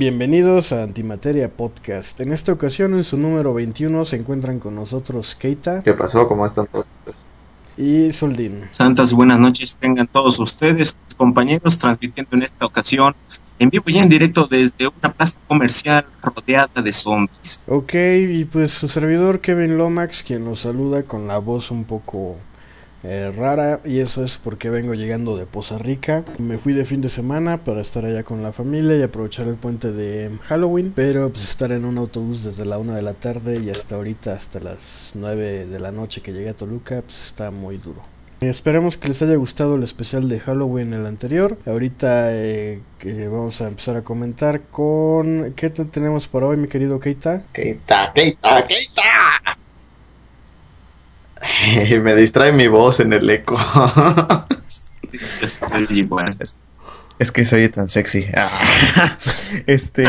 Bienvenidos a Antimateria Podcast. En esta ocasión, en su número 21, se encuentran con nosotros Keita ¿Qué pasó? ¿Cómo están todos ustedes? y Soldin. Santas y buenas noches tengan todos ustedes, compañeros, transmitiendo en esta ocasión en vivo y en directo desde una plaza comercial rodeada de zombies. Ok, y pues su servidor Kevin Lomax, quien los saluda con la voz un poco rara, y eso es porque vengo llegando de Poza Rica. Me fui de fin de semana para estar allá con la familia y aprovechar el puente de Halloween, pero pues estar en un autobús desde la 1 de la tarde y hasta ahorita, hasta las 9 de la noche que llegué a Toluca, pues está muy duro. Esperemos que les haya gustado el especial de Halloween, el anterior. Ahorita que vamos a empezar a comentar con... ¿Qué tenemos para hoy, mi querido Keita? Keita. Me distrae mi voz en el eco. Bueno, Es que soy tan sexy. Este.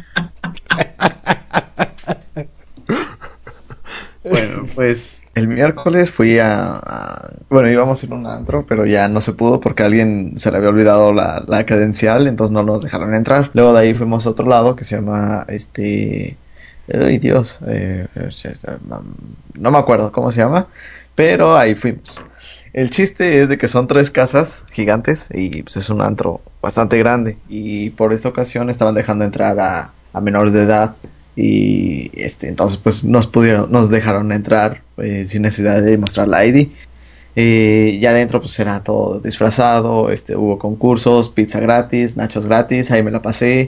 Bueno, pues el miércoles fui bueno, íbamos a ir a un antro, pero ya no se pudo porque a alguien se le había olvidado la credencial, entonces no nos dejaron entrar. Luego de ahí fuimos a otro lado que se llama, ay Dios, no me acuerdo cómo se llama, pero ahí fuimos. El chiste es de que son 3 casas gigantes y pues es un antro bastante grande, y por esta ocasión estaban dejando entrar a menores de edad, y entonces pues nos dejaron entrar sin necesidad de mostrar la ID. Ya adentro pues era todo disfrazado, hubo concursos, pizza gratis, nachos gratis, ahí me la pasé,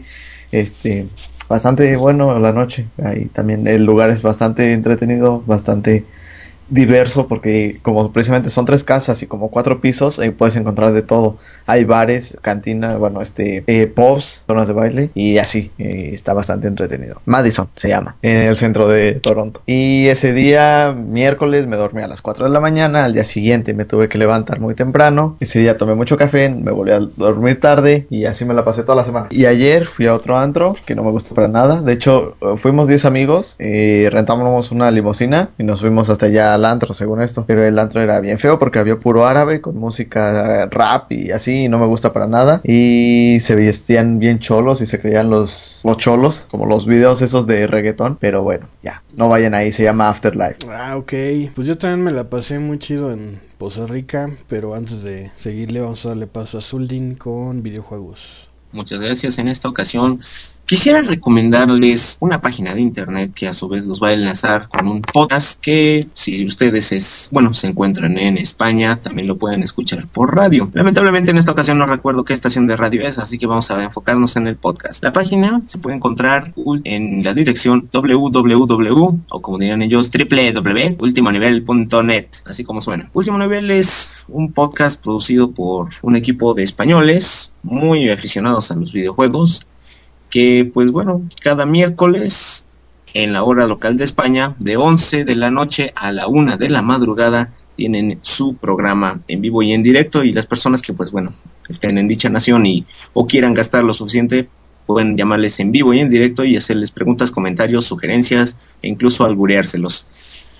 bastante bueno la noche. Ahí también el lugar es bastante entretenido, bastante diverso, porque como precisamente son 3 casas y como 4 pisos, puedes encontrar de todo. Hay bares, cantina, bueno, pubs, zonas de baile y así. Está bastante entretenido. Madison se llama, en el centro de Toronto. Y ese día, miércoles, me dormí a las 4 de la mañana. Al día siguiente me tuve que levantar muy temprano. Ese día tomé mucho café, me volví a dormir tarde y así me la pasé toda la semana. Y ayer fui a otro antro que no me gustó para nada. De hecho, fuimos 10 amigos, rentamos una limusina y nos fuimos hasta allá al antro, según esto. Pero el antro era bien feo porque había puro árabe con música rap y así, y no me gusta para nada. Y se vestían bien cholos y se creían los cholos, como los videos esos de reggaetón. Pero bueno, ya, no vayan ahí, se llama Afterlife. Ok, pues yo también me la pasé muy chido en Poza Rica, pero antes de seguirle vamos a darle paso a Soldin con videojuegos. muchas gracias. En esta ocasión quisiera recomendarles una página de internet que a su vez los va a enlazar con un podcast que, si ustedes se encuentran en España, también lo pueden escuchar por radio. Lamentablemente en esta ocasión no recuerdo qué estación de radio es, así que vamos a enfocarnos en el podcast. La página se puede encontrar en la dirección www, o como dirían ellos, www.ultimonivel.net, así como suena. Último Nivel es un podcast producido por un equipo de españoles muy aficionados a los videojuegos, que pues bueno, cada miércoles en la hora local de España, de 11 de la noche a la 1 de la madrugada, tienen su programa en vivo y en directo, y las personas que pues bueno, estén en dicha nación o quieran gastar lo suficiente, pueden llamarles en vivo y en directo y hacerles preguntas, comentarios, sugerencias e incluso albureárselos.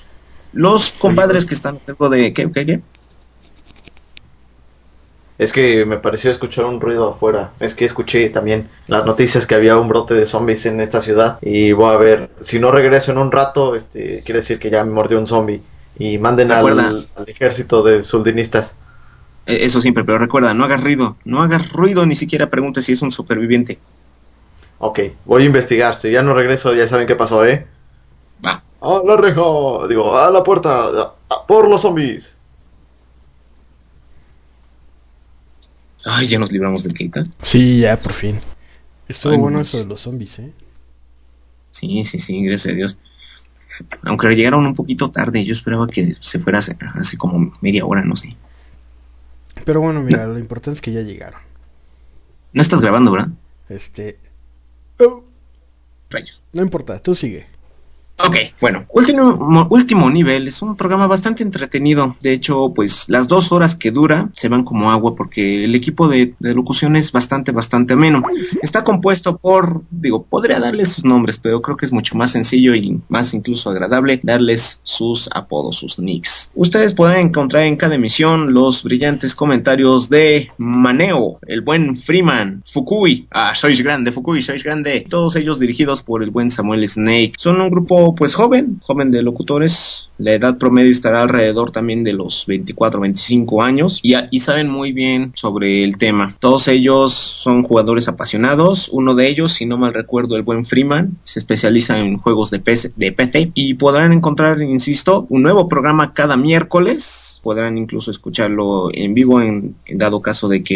Los compadres que están a cargo de... ¿Qué? Es que me pareció escuchar un ruido afuera. Es que escuché también las noticias que había un brote de zombies en esta ciudad. Y voy a ver, si no regreso en un rato, quiere decir que ya me mordió un zombie. Y manden Recuerda, al ejército de suldinistas. eso siempre, pero recuerda, no hagas ruido, ni siquiera preguntes si es un superviviente. Ok, voy a investigar. Si ya no regreso, ya saben qué pasó, ¿eh? Va. ¡A la reja! Digo, a la puerta. ¡Por los zombies! Ay, ya nos libramos del Keita. Sí, ya, por fin. Estuvo Ay, bueno no. eso de los zombies, ¿eh? Sí, gracias a Dios. Aunque llegaron un poquito tarde, yo esperaba que se fuera hace como media hora, no sé. Pero bueno, No, mira, lo importante es que ya llegaron. no estás grabando, ¿verdad? Este... oh, Rayos. no importa, tú sigue. Ok, bueno, último nivel es un programa bastante entretenido. De hecho, pues las 2 horas que dura se van como agua porque el equipo de locución es bastante ameno. Está compuesto por, podría darles sus nombres, pero creo que es mucho más sencillo y más incluso agradable darles sus apodos, sus nicks. Ustedes podrán encontrar en cada emisión los brillantes comentarios de Maneo, el buen Freeman, Fukui, sois grande, Fukui, sois grande. Todos ellos dirigidos por el buen Samuel Snake. Son un grupo pues joven de locutores. La edad promedio estará alrededor también de los 24, 25 años y saben muy bien sobre el tema. Todos ellos son jugadores apasionados. Uno de ellos, si no mal recuerdo, el buen Freeman, se especializa en juegos de PC y podrán encontrar, insisto, un nuevo programa cada miércoles. Podrán incluso escucharlo en vivo en dado caso de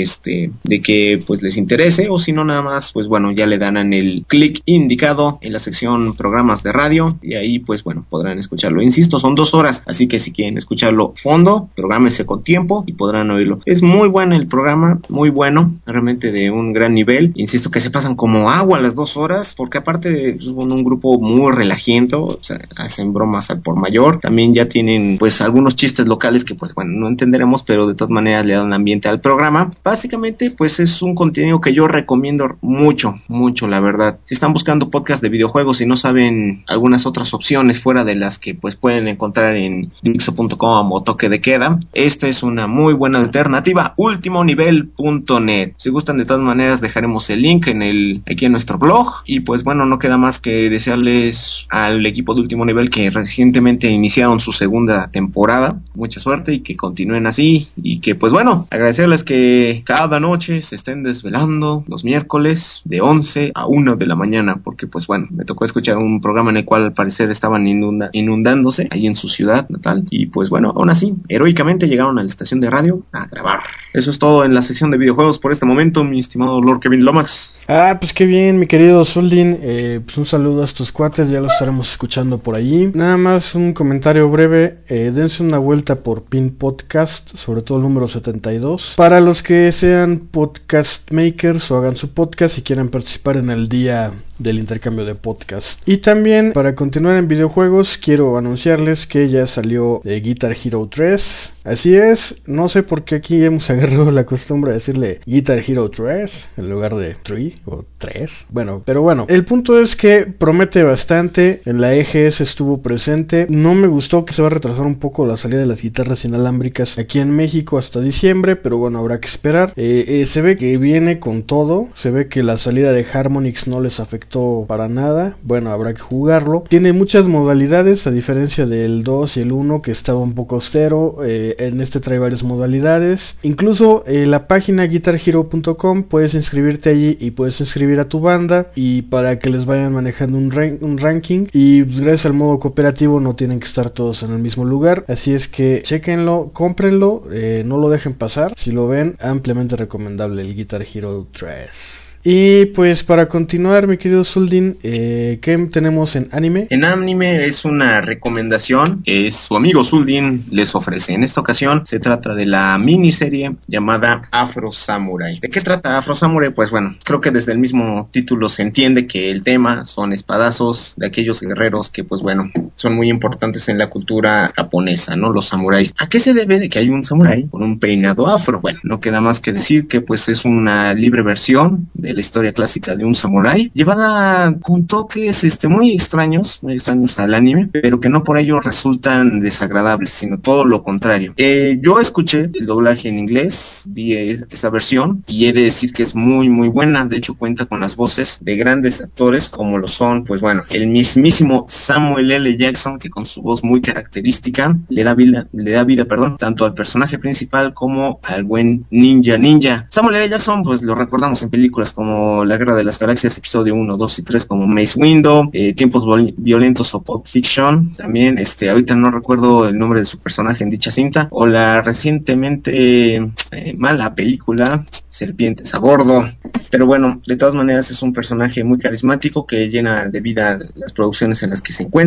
que pues les interese, o si no nada más, pues bueno, ya le darán el clic indicado en la sección programas de radio y ahí pues bueno, podrán escucharlo. Insisto, son 2 horas, así que si quieren escucharlo fondo, prográmese con tiempo y podrán oírlo. Es muy bueno el programa, muy bueno, realmente de un gran nivel. Insisto que se pasan como agua las 2 horas, porque aparte son un grupo muy relajiento, o sea, hacen bromas al por mayor. También ya tienen pues algunos chistes locales que pues bueno, no entenderemos, pero de todas maneras le dan ambiente al programa. Básicamente pues es un contenido que yo recomiendo mucho, la verdad. Si están buscando podcast de videojuegos y no saben algunas otras opciones fuera de las que pues pueden encontrar en Dixo.com o Toque de Queda, esta es una muy buena alternativa. ultimonivel.net. Si gustan, de todas maneras dejaremos el link aquí en nuestro blog y pues bueno, no queda más que desearles al equipo de Último Nivel que recientemente iniciaron su segunda temporada mucha suerte y que continúen así y que pues bueno, agradecerles que cada noche se estén desvelando los miércoles de 11 a 1 de la mañana, porque pues bueno, me tocó escuchar un programa en el cual al parecer estaban inundándose ahí en su ciudad natal y pues bueno, aún así, heroicamente llegaron a la estación de radio a grabar. Eso es todo en la sección de videojuegos por este momento, mi estimado Lord Kevin Lomax. Pues qué bien, mi querido Zuldin. Pues un saludo a estos cuates, ya los estaremos escuchando por allí. Nada más un comentario breve, dense una vuelta por Pin Podcast, sobre todo el número 72, para los que sean podcast makers o hagan su podcast y quieran participar en el día del intercambio de podcast. Y también, para continuar en videojuegos, quiero anunciarles que ya salió Guitar Hero 3. Así es, no sé por qué aquí hemos agarrado la costumbre de decirle Guitar Hero 3 en lugar de 3 o 3. Bueno, pero bueno, el punto es que promete bastante. En la EGS estuvo presente. No me gustó que se va a retrasar un poco la salida de las guitarras inalámbricas aquí en México hasta diciembre, pero bueno, habrá que esperar. Se ve que viene con todo. Se ve que la salida de Harmonix no les afectó para nada. Bueno, habrá que jugarlo. Tiene muchas modalidades, a diferencia del 2 y el 1 que estaba un poco austero. En este trae varias modalidades. Incluso la página guitarhero.com puedes inscribirte allí y puedes inscribir a tu banda y para que les vayan manejando un ranking. Y pues, gracias al modo cooperativo no tienen que estar todos en el mismo lugar. Así es que chequenlo, cómprenlo, no lo dejen pasar. Si lo ven, ampliamente recomendable el Guitar Hero 3. Y pues para continuar, mi querido Zuldin, ¿qué tenemos en anime? En anime es una recomendación, es su amigo Zuldin les ofrece. En esta ocasión se trata de la miniserie llamada Afro Samurai. ¿De qué trata Afro Samurai? Pues bueno, creo que desde el mismo título se entiende que el tema son espadazos de aquellos guerreros que pues bueno, son muy importantes en la cultura japonesa, ¿no? Los samuráis. ¿A qué se debe de que hay un samurái con un peinado afro? Bueno, no queda más que decir que pues es una libre versión de la historia clásica de un samurái, llevada con toques muy extraños al anime, pero que no por ello resultan desagradables, sino todo lo contrario. Yo escuché el doblaje en inglés, vi esa versión y he de decir que es muy buena. De hecho cuenta con las voces de grandes actores como lo son, pues bueno, el mismísimo Samuel L. Jackson, que con su voz muy característica le da vida, tanto al personaje principal como al buen Ninja. Samuel L. Jackson pues lo recordamos en películas como La Guerra de las Galaxias, episodio 1, 2 y 3, como Mace Windu, Tiempos Violentos o Pulp Fiction. También, ahorita no recuerdo el nombre de su personaje en dicha cinta, o la recientemente mala película Serpientes a Bordo. Pero bueno, de todas maneras es un personaje muy carismático que llena de vida las producciones en las que se encuentra y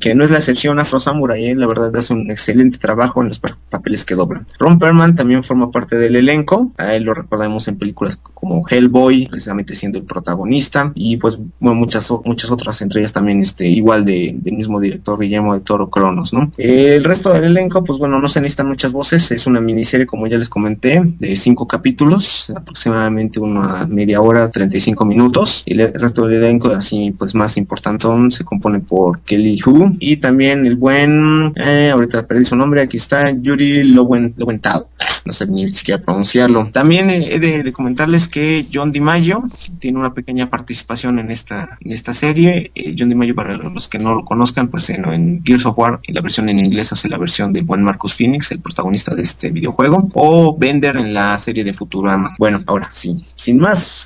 que no es la excepción. Afro Samurai, la verdad, hace un excelente trabajo en los papeles que doblan. Ron Perlman también forma parte del elenco. A él lo recordamos en películas como Hellboy, precisamente siendo el protagonista, y pues bueno, muchas otras, entre ellas también igual del mismo director Guillermo del Toro, Cronos, ¿no? El resto del elenco, pues bueno, no se necesitan muchas voces. Es una miniserie, como ya les comenté, de 5 capítulos, aproximadamente una media hora, 35 minutos, y el resto del elenco, así pues más importantón, se compone por Kelly Hu y también el buen, ahorita perdí su nombre, aquí está, Yuri Lowenthal, no sé ni siquiera pronunciarlo. También he de comentarles que John DiMaggio tiene una pequeña participación en esta serie. John DiMaggio, para los que no lo conozcan, pues en Gears of War, en la versión en inglés, hace la versión del buen Marcus Phoenix, el protagonista de este videojuego, o Bender en la serie de Futurama. Bueno, ahora sí, sin más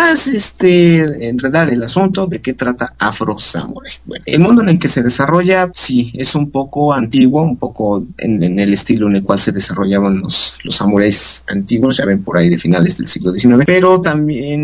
enredar el asunto, ¿de qué trata Afro Samurai? Bueno, el mundo en el que se desarrolla, sí, es un poco antiguo, un poco en el estilo en el cual se desarrollaban los samuráis antiguos, ya ven, por ahí de finales del siglo XIX, pero también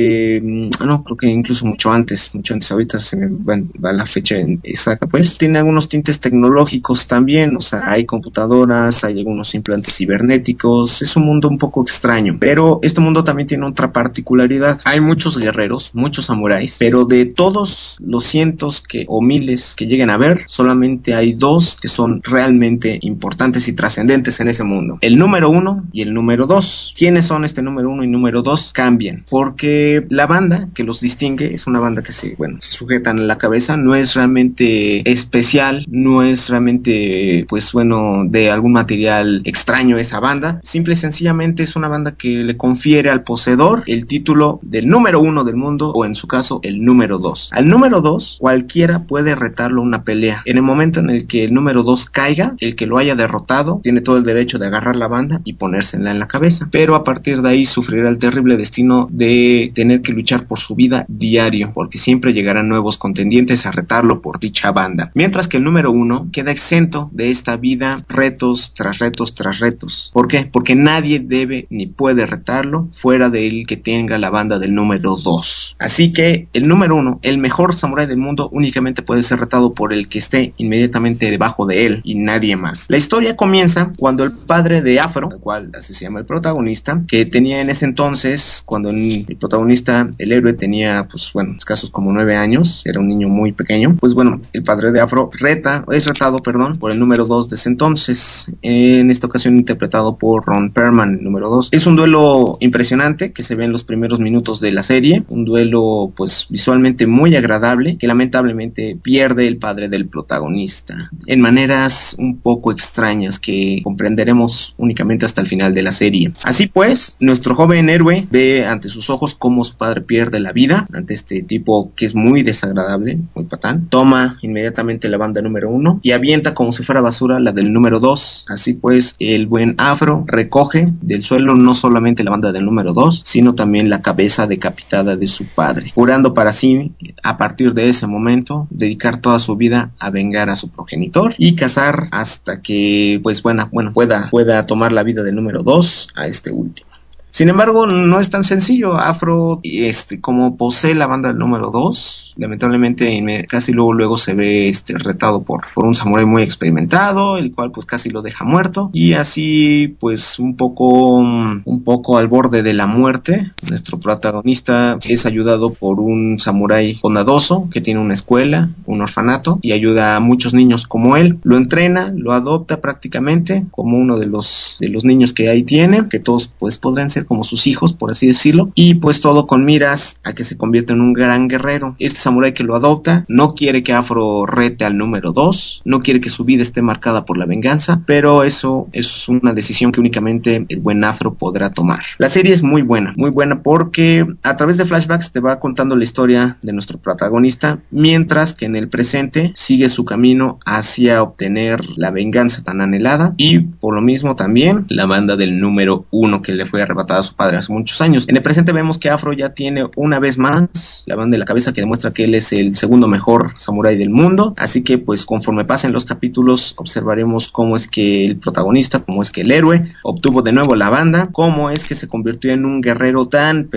no, creo que incluso mucho antes, ahorita se me va la fecha exacta, pues tiene algunos tintes tecnológicos también, o sea, hay computadoras, hay algunos implantes cibernéticos, es un mundo un poco extraño, pero este mundo también tiene otra particularidad. Hay muchos guerreros, muchos samuráis, pero de todos los cientos o miles que lleguen a ver, solamente hay 2 que son realmente importantes y trascendentes en ese mundo: el número 1 y el número 2. ¿Quiénes son este número 1 y número 2? Cambian, porque la banda que los distingue es una banda que se sujetan a la cabeza, no es realmente especial, no es realmente, pues bueno, de algún material extraño esa banda, simple y sencillamente es una banda que le confiere al poseedor el título del número 1 del mundo, o en su caso el número 2. Al número 2 cualquiera puede retarlo a una pelea. En el momento en el que el número 2 caiga, el que lo haya derrotado tiene todo el derecho de agarrar la banda y ponérsela en la cabeza, pero a partir de ahí sufrirá el terrible destino de tener que luchar por su vida diario, porque siempre llegarán nuevos contendientes a retarlo por dicha banda, mientras que el número 1 queda exento de esta vida, retos tras retos tras retos. ¿Por qué? Porque nadie debe ni puede retarlo fuera del que tenga la banda del número 2. Así que el número 1, el mejor samurái del mundo, únicamente puede ser retado por el que esté inmediatamente debajo de él y nadie más. La historia comienza cuando el padre de Afro, el cual así se llama el protagonista, que tenía en ese entonces, cuando el protagonista, el héroe, tenía pues bueno, escasos como 9 años, era un niño muy pequeño, pues bueno, el padre de Afro es retado por el número 2 de ese entonces, en esta ocasión interpretado por Ron Perlman, el número 2. Es un duelo impresionante que se ve en los primeros minutos de la serie, un duelo pues visualmente muy agradable, que lamentablemente pierde el padre del protagonista en maneras un poco extrañas que comprenderemos únicamente hasta el final de la serie. Así pues, nuestro joven héroe ve ante sus ojos cómo su padre pierde la vida ante este tipo que es muy desagradable, muy patán. Toma inmediatamente la banda número 1 y avienta como si fuera basura la del número 2. Así pues, el buen Afro recoge del suelo no solamente la banda del número 2, sino también la cabeza decapitada de su padre, jurando para sí, a partir de ese momento, dedicar toda su vida a vengar a su progenitor y cazar hasta que pues pueda tomar la vida del número 2 a este último. Sin embargo, no es tan sencillo. Afro, como posee la banda del número 2, lamentablemente casi luego se ve retado por un samurái muy experimentado, el cual pues casi lo deja muerto, y así pues un poco al borde de la muerte, nuestro protagonista es ayudado por un samurái bondadoso que tiene una escuela, un orfanato, y ayuda a muchos niños como él. Lo entrena, lo adopta prácticamente como uno de los niños que ahí tiene, que todos pues podrán ser como sus hijos, por así decirlo, y pues todo con miras a que se convierta en un gran guerrero. Este samurái que lo adopta no quiere que Afro rete al número 2, no quiere que su vida esté marcada por la venganza, pero eso es una decisión que únicamente el buen Afro podrá tomar. La serie es muy buena porque a través de flashbacks te va contando la historia de nuestro protagonista, mientras que en el presente sigue su camino hacia obtener la venganza tan anhelada, y por lo mismo también la banda del número 1 que le fue arrebatada matar a su padre hace muchos años. En el presente vemos que Afro ya tiene una vez más la banda en la cabeza que demuestra que él es el segundo mejor samurái del mundo, así que pues conforme pasen los capítulos observaremos cómo es que el protagonista, cómo es que el héroe obtuvo de nuevo la banda, cómo es que se convirtió en un guerrero tan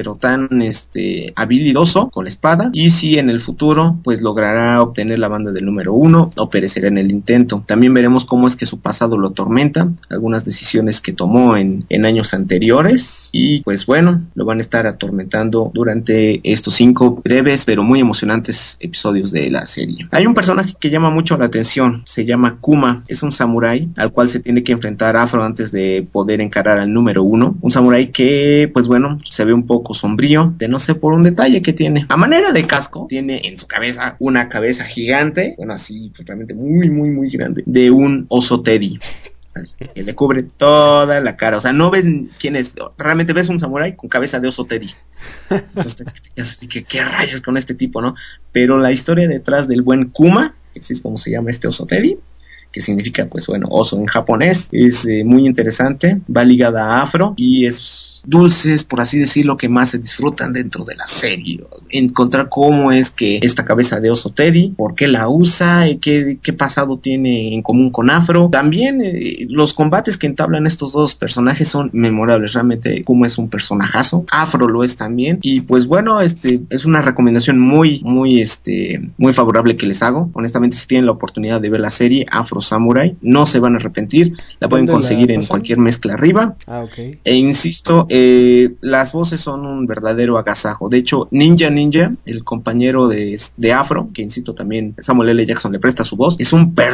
habilidoso con la espada, y si en el futuro pues logrará obtener la banda del número 1 o perecerá en el intento. También veremos cómo es que su pasado lo atormenta, algunas decisiones que tomó en años anteriores, y pues bueno, lo van a estar atormentando durante estos 5 breves pero muy emocionantes episodios de la serie. Hay un personaje que llama mucho la atención, se llama Kuma, es un samurái al cual se tiene que enfrentar Afro antes de poder encarar al número 1, un samurái que pues bueno, se ve un poco sombrío, de no sé por un detalle que tiene. A manera de casco, tiene en su cabeza una cabeza gigante, bueno así, pues, realmente muy muy muy grande, de un oso Teddy, que le cubre toda la cara. O sea, no ves quién es, realmente ves un samurái con cabeza de oso Teddy. Entonces te quedas así que qué rayos con este tipo, ¿no? Pero la historia detrás del buen Kuma, que así es como se llama este oso Teddy, que significa pues bueno, oso en japonés, es muy interesante, va ligada a Afro y es dulces, por así decirlo, que más se disfrutan dentro de la serie. Encontrar cómo es que esta cabeza de oso Teddy, por qué la usa, qué pasado tiene en común con Afro. También los combates que entablan estos dos personajes son memorables. Realmente Kuma es un personajazo, Afro lo es también, y pues bueno, es una recomendación muy favorable que les hago. Honestamente, si tienen la oportunidad de ver la serie Afro Samurai, no se van a arrepentir. La pueden conseguir en cualquier mezcla arriba. Okay. E insisto, las voces son un verdadero agasajo. De hecho, Ninja, el compañero de Afro, que insisto también Samuel L. Jackson le presta su voz, es un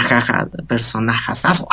personajazazo.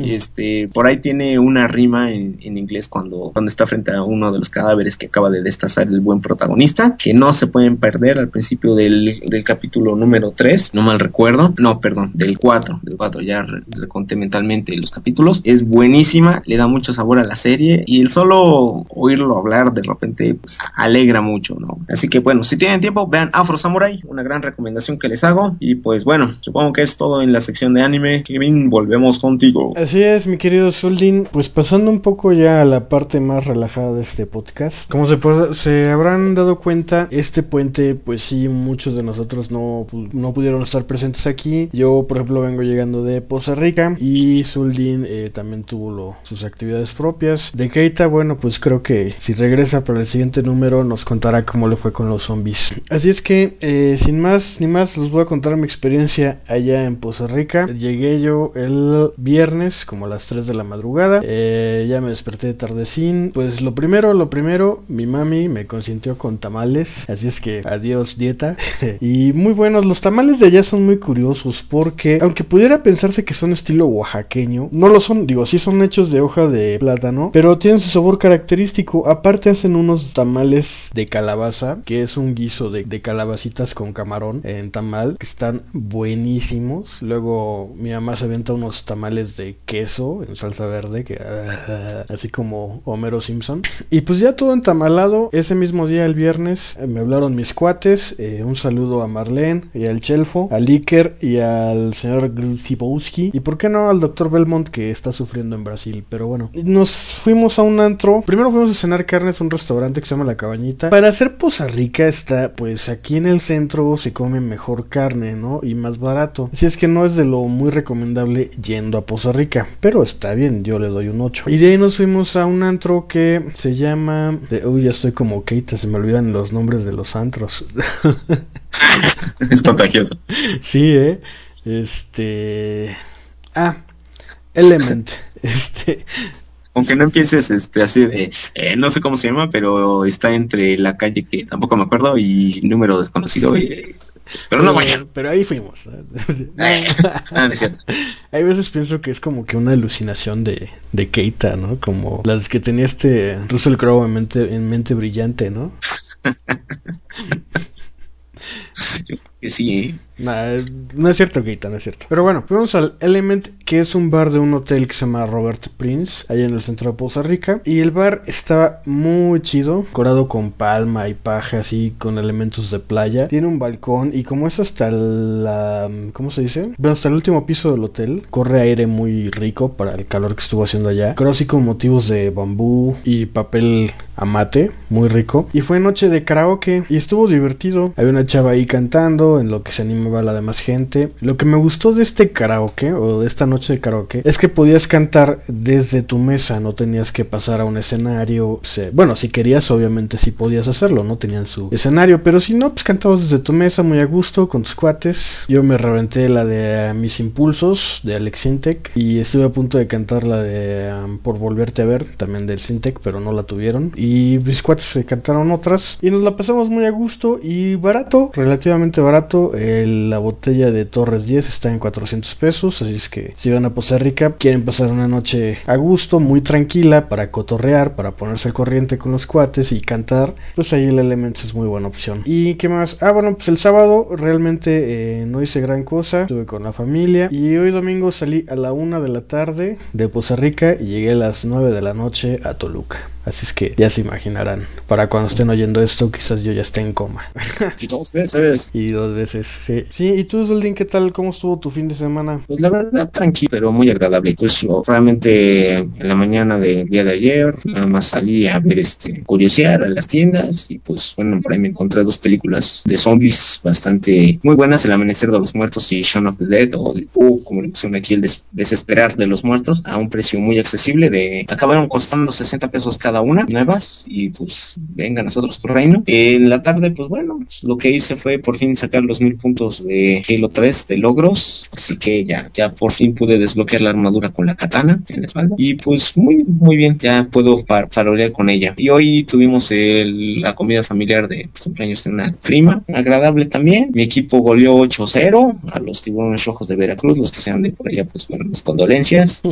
Por ahí tiene una rima en inglés cuando está frente a uno de los cadáveres que acaba de destazar el buen protagonista, que no se pueden perder al principio del capítulo número 3, no mal recuerdo, no, perdón, del 4, ya reconté mentalmente los capítulos. Es buenísima, le da mucho sabor a la serie, y el solo oírlo hablar de repente pues alegra mucho, ¿no? Así que bueno, si tienen tiempo, vean Afro Samurai, una gran recomendación que les hago. Y pues bueno, supongo que es todo en la sección de anime. Kevin, volvemos contigo. Así es, mi querido Zuldin. Pues pasando un poco ya a la parte más relajada de este podcast, como se habrán dado cuenta, este puente pues sí, muchos de nosotros no pudieron estar presentes aquí. Yo por ejemplo vengo llegando de Poza Rica, y Zuldin también tuvo sus actividades propias. De Keita, bueno, pues creo que si regresa para el siguiente número nos contará cómo le fue con los zombies. Así es que sin más ni más, les voy a contar mi experiencia allá en Poza Rica. Llegué yo el viernes como a las 3 de la madrugada, ya me desperté tardecín. Pues lo primero, mi mami me consintió con tamales, así es que adiós dieta. Y muy buenos, los tamales de allá son muy curiosos porque aunque pudiera pensarse que son estilo oaxaqueño, no lo son. Digo, sí son hechos de hoja de plátano, pero tienen su sabor característico. Aparte hacen unos tamales de calabaza, que es un guiso de calabacitas con camarón en tamal, que están buenísimos. Luego mi mamá se avienta unos tamales de queso en salsa verde, que así como Homero Simpson. Y pues ya todo entamalado. Ese mismo día, el viernes, me hablaron mis cuates. Un saludo a Marlene y al Chelfo, al Iker y al señor Zibowski, y por qué no al doctor Belmont, que está sufriendo en Brasil. Pero bueno, nos fuimos a un antro. Primero fuimos a cenar carnes a un restaurante que se llama La Cabañita. Para hacer Poza Rica está, pues aquí en el centro se come mejor carne, ¿no? Y más barato. Así es que no es de lo muy recomendable yendo a Poza Rica, pero está bien, yo le doy un 8. Y de ahí nos fuimos a un antro que se llama... Uy, ya estoy como Keita, se me olvidan los nombres de los antros. Es contagioso. Sí, Element. Aunque no empieces así de no sé cómo se llma, pero está entre la calle que tampoco me acuerdo y número desconocido, pero no vayan. Pero ahí fuimos. No es cierto. Hay veces pienso que es como que una alucinación de Keita, ¿no? Como las que tenía Russell Crowe en mente brillante, ¿no? Yo creo que sí, Nah, no es cierto, Keita, no es cierto. Pero bueno, fuimos al Element, que es un bar de un hotel que se llama Robert Prince, allá en el centro de Poza Rica. Y el bar estaba muy chido, decorado con palma y paja, así con elementos de playa. Tiene un balcón y como es hasta la... ¿cómo se dice? Bueno, hasta el último piso del hotel, corre aire muy rico para el calor que estuvo haciendo allá. Creo así con motivos de bambú y papel amate, muy rico. Y fue noche de karaoke y estuvo divertido. Había una chava ahí cantando, en lo que se animaba la demás gente. Lo que me gustó de este karaoke, o de esta noche de karaoke, es que podías cantar desde tu mesa, no tenías que pasar a un escenario. Bueno, si querías, obviamente sí podías hacerlo, no tenían su escenario, pero si no, pues cantabas desde tu mesa muy a gusto, con tus cuates. Yo me reventé la de Mis Impulsos, de Alex Sintek, y estuve a punto de cantar la de Por Volverte a Ver, también del Sintek, pero no la tuvieron. Y mis cuates se cantaron otras, y nos la pasamos muy a gusto y barato, relativamente barato. La botella de Torres 10 está en 400 pesos, así es que si van a Poza Rica, quieren pasar una noche a gusto, muy tranquila, para cotorrear, para ponerse al corriente con los cuates y cantar, pues ahí el Elements es muy buena opción. ¿Y qué más? Bueno, pues el sábado realmente no hice gran cosa, estuve con la familia, y hoy domingo salí a la 1 de la tarde de Poza Rica y llegué a las 9 de la noche a Toluca. Así es que ya se imaginarán, para cuando estén oyendo esto, quizás yo ya esté en coma. Y 2 veces. Y 2 veces, sí. Sí, ¿y tú, Soldín, qué tal? ¿Cómo estuvo tu fin de semana? Pues la verdad, tranquilo, pero muy agradable. Pues realmente en la mañana del día de ayer, nada más salí a ver, curiosear a las tiendas, y pues bueno, por ahí me encontré 2 películas de zombies bastante muy buenas: El Amanecer de los Muertos y Shaun of the Dead, o como le pusieron aquí, el Desesperar de los Muertos, a un precio muy accesible. Acabaron costando 60 pesos cada una, nuevas, y pues venga nosotros por reino. En la tarde, pues bueno, pues, lo que hice fue por fin sacar los 1000 puntos de Halo 3 de logros, así que ya por fin pude desbloquear la armadura con la katana en la espalda, y pues muy bien, ya puedo farolear con ella. Y hoy tuvimos la comida familiar de cumpleaños de una prima, agradable también. Mi equipo goleó 8-0 a los Tiburones Rojos de Veracruz, los que sean de por allá, pues bueno, mis condolencias.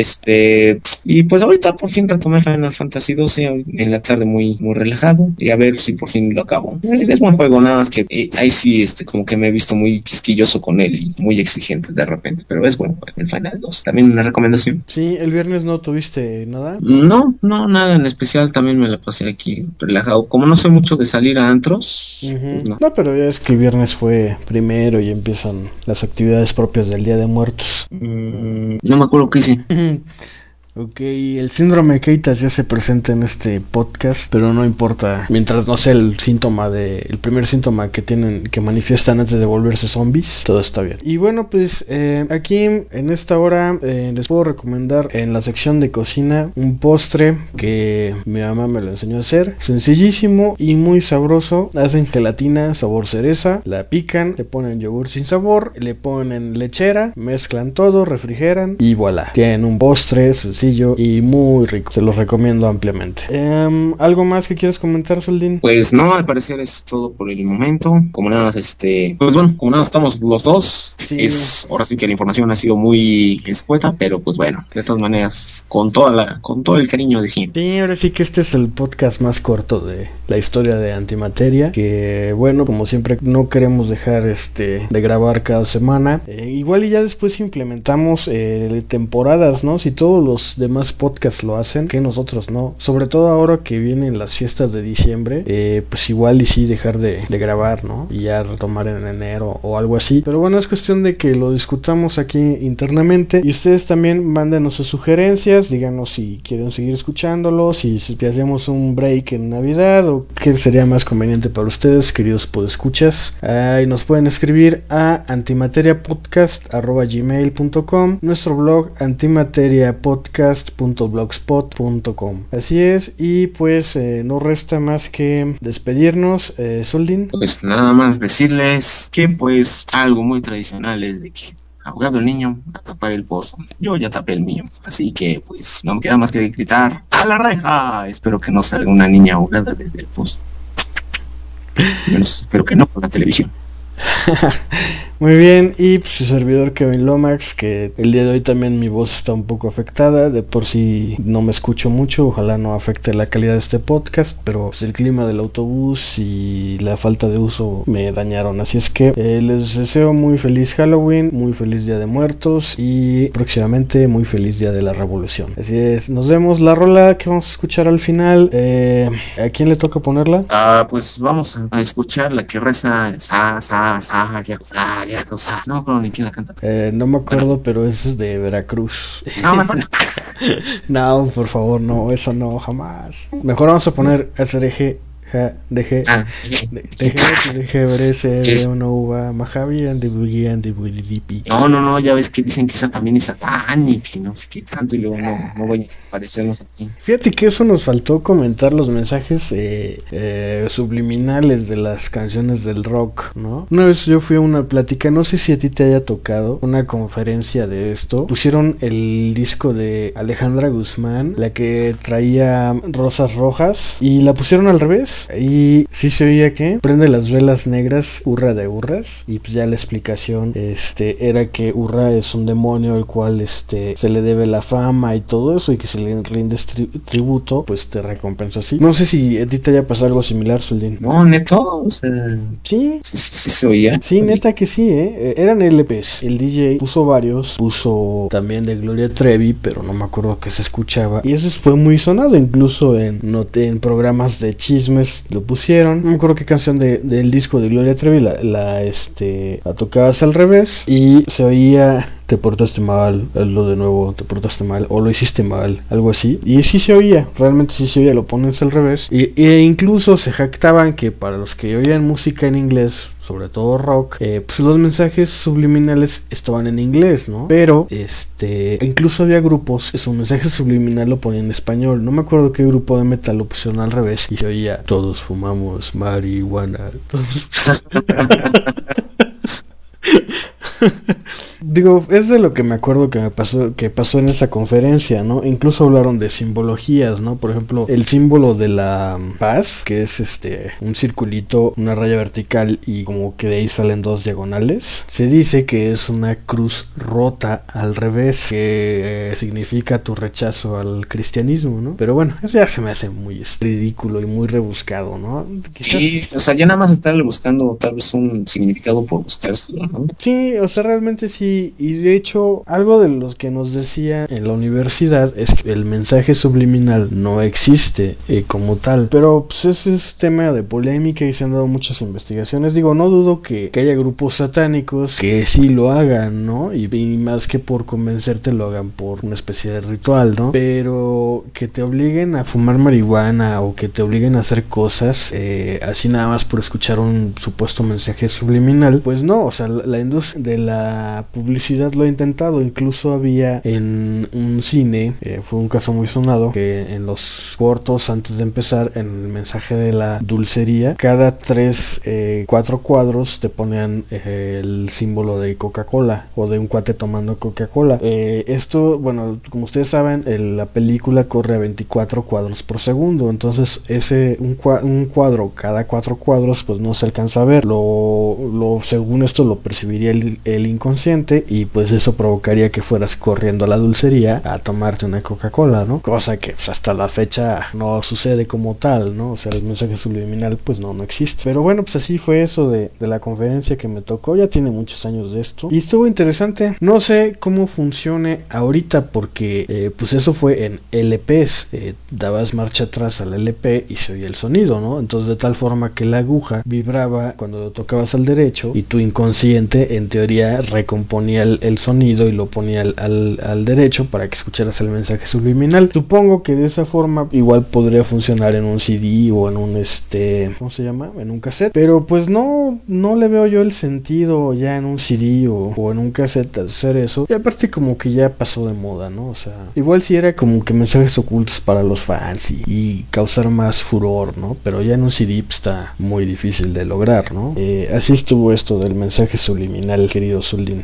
Y pues ahorita por fin retomé Final Fantasy 12 en la tarde, muy relajado, y a ver si por fin lo acabo. Es buen juego, nada más que ahí sí, como que me he visto muy quisquilloso con él y muy exigente de repente, pero es bueno el Final 2. También una recomendación. Sí, el viernes no tuviste nada. No, nada en especial, también me la pasé aquí relajado. Como no soy mucho de salir a antros, pues no. No, pero ya es que viernes fue primero y empiezan las actividades propias del Día de Muertos. No me acuerdo qué hice. Ok, el síndrome de Keitas ya se presenta en este podcast, pero no importa, mientras no sea el primer síntoma que manifiestan antes de volverse zombies, todo está bien. Y bueno, pues aquí en esta hora les puedo recomendar en la sección de cocina un postre que mi mamá me lo enseñó a hacer, sencillísimo y muy sabroso. Hacen gelatina sabor cereza, la pican, le ponen yogur sin sabor, le ponen lechera, mezclan todo, refrigeran y voilà, tienen un postre sencillo y muy rico, se los recomiendo ampliamente. ¿Algo más que quieras comentar, Soldín? Pues no, al parecer es todo por el momento. Como nada, pues bueno, como nada estamos los dos, sí. Ahora sí que la información ha sido muy escueta, pero pues bueno, de todas maneras, con todo el cariño de siempre. Sí, ahora sí que este es el podcast más corto de la historia de Antimateria, que bueno, como siempre no queremos dejar de grabar cada semana. Igual y ya después implementamos temporadas, ¿no? Si todos los demás podcasts lo hacen, que nosotros no, sobre todo ahora que vienen las fiestas de diciembre, pues igual y sí dejar de grabar, ¿no? Y ya retomar en enero o algo así, pero bueno, es cuestión de que lo discutamos aquí internamente, y ustedes también mándenos sus sugerencias, díganos si quieren seguir escuchándolo, si te hacemos un break en Navidad, o qué sería más conveniente para ustedes, queridos podescuchas. Y nos pueden escribir a antimateriapodcast@gmail.com, nuestro blog antimateriapodcast.blogspot.com. Así es, y pues no resta más que despedirnos. Soldín. Pues nada más decirles que pues algo muy tradicional es de que ahogado el niño, a tapar el pozo. Yo ya tapé el mío, así que pues no me queda más que gritar ¡a la reja! Espero que no salga una niña ahogada desde el pozo. Espero que no por la televisión. Muy bien, y pues su servidor Kevin Lomax, que el día de hoy también mi voz está un poco afectada, de por sí no me escucho mucho, ojalá no afecte la calidad de este podcast, pero pues el clima del autobús y la falta de uso me dañaron, así es que les deseo muy feliz Halloween, muy feliz Día de Muertos y próximamente muy feliz Día de la Revolución. Así es, nos vemos. La rola que vamos a escuchar al final, ¿a quién le toca ponerla? Pues vamos a escuchar la que reza no me acuerdo ni quién la canta. No me acuerdo, pero es de Veracruz. No, mejor. No, por favor, no, eso no, jamás. Mejor vamos a poner SRG. Deje Es- una uva majavi and the boogie and the boogie dipi. No, ya ves que dicen que esa también es satánica y no sé qué tanto, y luego no voy a aparecernos aquí. Fíjate que eso nos faltó comentar, los mensajes subliminales de las canciones del rock, ¿no? Una vez yo fui a una plática, no sé si a ti te haya tocado, una conferencia de esto. Pusieron el disco de Alejandra Guzmán, la que traía rosas rojas, y la pusieron al revés. Y sí se oía que prende las velas negras, hurra de hurras. Y pues ya la explicación era que Hurra es un demonio al cual se le debe la fama y todo eso, y que si le rindes tributo, pues te recompensa así. No sé si a ti te haya pasado algo similar, Suldin. No, neto, o sea, Sí. sí se oía. Sí, neta que sí, eran LPs. El DJ puso varios, puso también de Gloria Trevi, pero no me acuerdo que se escuchaba. Y eso fue muy sonado, incluso en programas de chismes lo pusieron. No me acuerdo qué canción del disco de Gloria Trevi la tocabas al revés y se oía: te portaste mal, hazlo de nuevo, te portaste mal, o lo hiciste mal, algo así. Y sí se oía, realmente sí se oía, lo pones al revés. E incluso se jactaban que para los que oían música en inglés, sobre todo rock, pues los mensajes subliminales estaban en inglés, ¿no? Pero, incluso había grupos que su mensaje subliminal lo ponían en español. No me acuerdo qué grupo de metal lo pusieron al revés y se oía: todos fumamos marihuana, todos... Digo, es de lo que me acuerdo que pasó en esa conferencia, ¿no? Incluso hablaron de simbologías, ¿no? Por ejemplo, el símbolo de la paz, que es un circulito, una raya vertical y como que de ahí salen dos diagonales. Se dice que es una cruz rota al revés, que significa tu rechazo al cristianismo, ¿no? Pero bueno, eso ya se me hace muy ridículo y muy rebuscado, ¿no? Sí, o sea, ya nada más estarle buscando tal vez un significado por buscar esto, ¿no? Sí, o sea, realmente sí. Y de hecho, algo de los que nos decía en la universidad es que el mensaje subliminal no existe como tal. Pero pues ese es tema de polémica y se han dado muchas investigaciones. Digo, no dudo que haya grupos satánicos que sí lo hagan, ¿no? Y más que por convencerte lo hagan por una especie de ritual, ¿no? Pero que te obliguen a fumar marihuana o que te obliguen a hacer cosas así nada más por escuchar un supuesto mensaje subliminal, pues no. O sea, la industria de la publicidad lo ha intentado. Incluso había en un cine, fue un caso muy sonado, que en los cortos antes de empezar, en el mensaje de la dulcería, cada 4 cuadros te ponían el símbolo de Coca-Cola o de un cuate tomando Coca-Cola. Esto, bueno, como ustedes saben, la película corre a 24 cuadros por segundo, entonces un cuadro cada 4 cuadros pues no se alcanza a ver. Según esto lo percibiría el inconsciente, y pues eso provocaría que fueras corriendo a la dulcería a tomarte una Coca-Cola, ¿no? Cosa que pues, hasta la fecha no sucede como tal, ¿no? O sea, el mensaje subliminal pues no existe. Pero bueno, pues así fue eso de la conferencia que me tocó. Ya tiene muchos años de esto y estuvo interesante. No sé cómo funcione ahorita porque pues eso fue en LPs. Dabas marcha atrás al LP y se oía el sonido, ¿no? Entonces de tal forma que la aguja vibraba cuando lo tocabas al derecho y tu inconsciente en teoría recomponía el sonido y lo ponía al derecho para que escucharas el mensaje subliminal. Supongo que de esa forma igual podría funcionar en un CD o en un ¿cómo se llama? En un cassette, pero pues no le veo yo el sentido ya en un CD o en un cassette hacer eso. Y aparte como que ya pasó de moda, ¿no? O sea, igual si era como que mensajes ocultos para los fans y causar más furor, ¿no? Pero ya en un CD pues, está muy difícil de lograr, ¿no? Así estuvo esto del mensaje subliminal, querido Zuldin.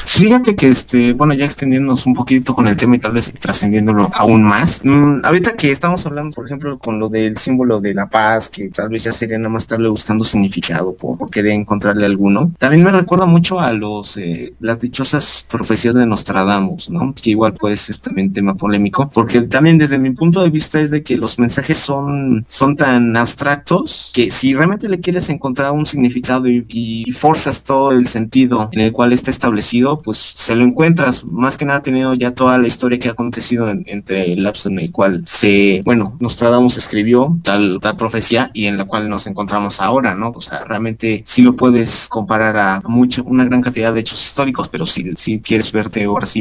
Fíjate que bueno, ya extendiéndonos un poquito con el tema y tal vez trascendiéndolo aún más, ahorita que estamos hablando, por ejemplo, con lo del símbolo de la paz, que tal vez ya sería nada más estarle buscando significado por querer encontrarle alguno, también me recuerda mucho a las dichosas profecías de Nostradamus, ¿no? Que igual puede ser también tema polémico, porque también desde mi punto de vista es de que los mensajes son tan abstractos que si realmente le quieres encontrar un significado y forzas todo el sentido en el cual está establecido, pues se lo encuentras, más que nada teniendo ya toda la historia que ha acontecido entre el lapso en el cual Nostradamus escribió tal profecía y en la cual nos encontramos ahora, ¿no? O sea, realmente sí lo puedes comparar a una gran cantidad de hechos históricos, pero si quieres verte ahora sí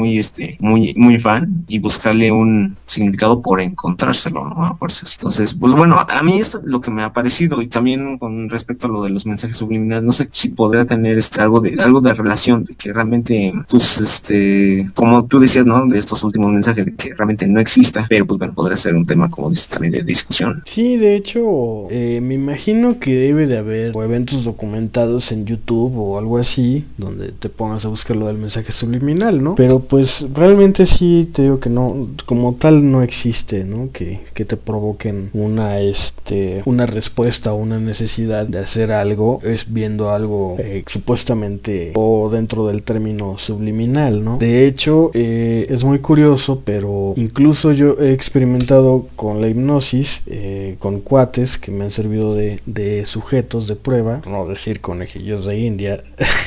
muy fan y buscarle un significado por encontrárselo, ¿no? A fuerzas. Entonces, pues bueno, a mí esto es lo que me ha parecido, y también con respecto a lo de los mensajes subliminales, no sé si podría tener algo de relación, de que realmente, pues, como tú decías, ¿no? De estos últimos mensajes, de que realmente no exista, pero pues bueno, podría ser un tema, como dices, también de discusión. Sí, de hecho, me imagino que debe de haber o eventos documentados en YouTube o algo así, donde te pongas a buscar lo del mensaje subliminal, ¿no? Pero pues realmente sí te digo que no, como tal no existe, ¿no? Que te provoquen una respuesta o una necesidad de hacer algo, es viendo algo supuestamente o dentro del término subliminal, ¿no? De hecho, es muy curioso, pero incluso yo he experimentado con la hipnosis, con cuates que me han servido de sujetos de prueba, no decir conejillos de India,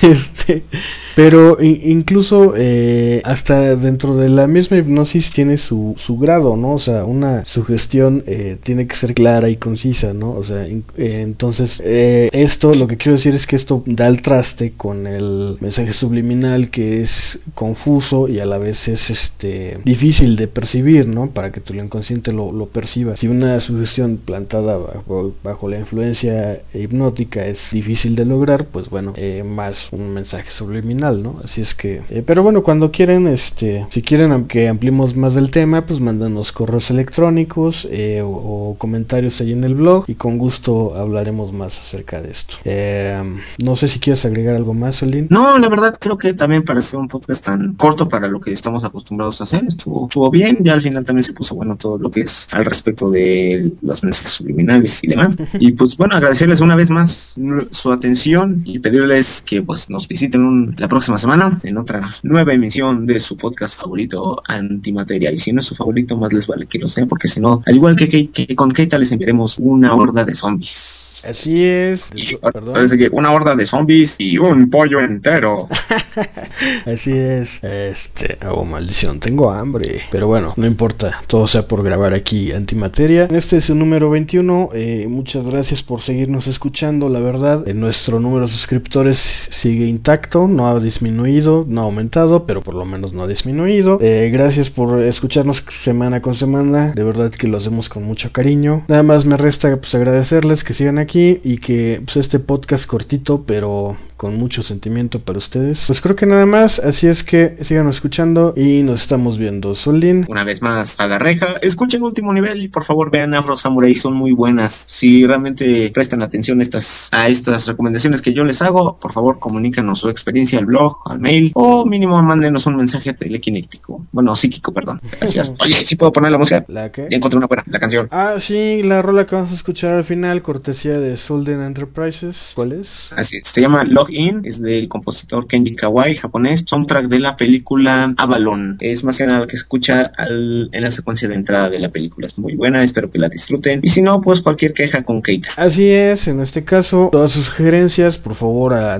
pero incluso hasta dentro de la misma hipnosis tiene su grado, ¿no? O sea, una sugestión tiene que ser clara y concisa, ¿no? O sea, entonces esto, lo que quiero decir es que esto da el traste con el mensaje subliminal, que es confuso y a la vez es difícil de percibir, ¿no? Para que tu inconsciente lo perciba. Si una sugestión plantada bajo la influencia hipnótica es difícil de lograr, pues bueno, más un mensaje subliminal, ¿no? Así es que, pero bueno, cuando quieren, si quieren que ampliemos más del tema, pues mándanos correos electrónicos o comentarios ahí en el blog y con gusto hablaremos más acerca de esto. No sé si quieres agregar algo más, Solín. No, la verdad creo que también para ser un podcast tan corto para lo que estamos acostumbrados a hacer, estuvo bien. Ya al final también se puso bueno todo lo que es al respecto de los mensajes subliminales y demás. Y pues bueno, agradecerles una vez más su atención y pedirles que pues nos visiten la próxima semana en otra nueva emisión de su podcast favorito, Antimateria. Y si no es su favorito, más les vale que lo sea, porque si no, al igual que con Keita, les enviaremos una horda de zombies. Así es. Perdón. Parece que una horda de zombies y un pollo entero. Así es. Oh, maldición, tengo hambre. Pero bueno, no importa, todo sea por grabar aquí Antimateria. Este es el número 21. Muchas gracias por seguirnos escuchando. La verdad, nuestro número de suscriptores sigue intacto, no ha disminuido, no ha aumentado, pero por lo menos no ha disminuido. Gracias por escucharnos semana con semana. De verdad que lo hacemos con mucho cariño. Nada más me resta pues agradecerles que sigan aquí y que pues este podcast cortito, pero con mucho sentimiento para ustedes. Pues creo que nada más, así es que sigan escuchando y nos estamos viendo. Solín. Una vez más, a la reja, escuchen Último Nivel y por favor vean Afro Samurai, son muy buenas. Si realmente prestan atención a estas recomendaciones que yo les hago, por favor comunícanos su experiencia al blog, al mail, o mínimo mándenos un mensaje telequinético. Bueno, psíquico, perdón. Gracias. Oye, ¿sí puedo poner la música? ¿La qué? Ya encontré una buena, la canción. Ah, sí, la rola que vamos a escuchar al final, cortesía de Solden Enterprises. ¿Cuál es? Así, se llama Login, es del compositor Kenji Kawai, japonés, soundtrack de la película Avalon. Es más que nada lo que se escucha en la secuencia de entrada de la película. Es muy buena, espero que la disfruten. Y si no, pues cualquier queja con Keita. Así es, en este caso, todas sus sugerencias, por favor, a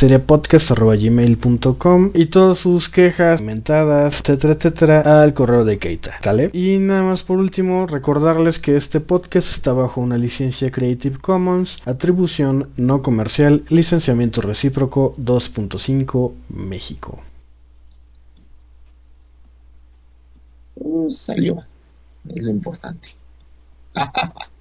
antimateriapodcast@gmail.com y todas sus quejas, comentadas, etcétera, etcétera, al correo de Keita, ¿sale? Y nada más por último, recordarles que este podcast está bajo una licencia Creative Commons, atribución no comercial, licenciamiento recíproco 2.5 México. Salió, es lo importante.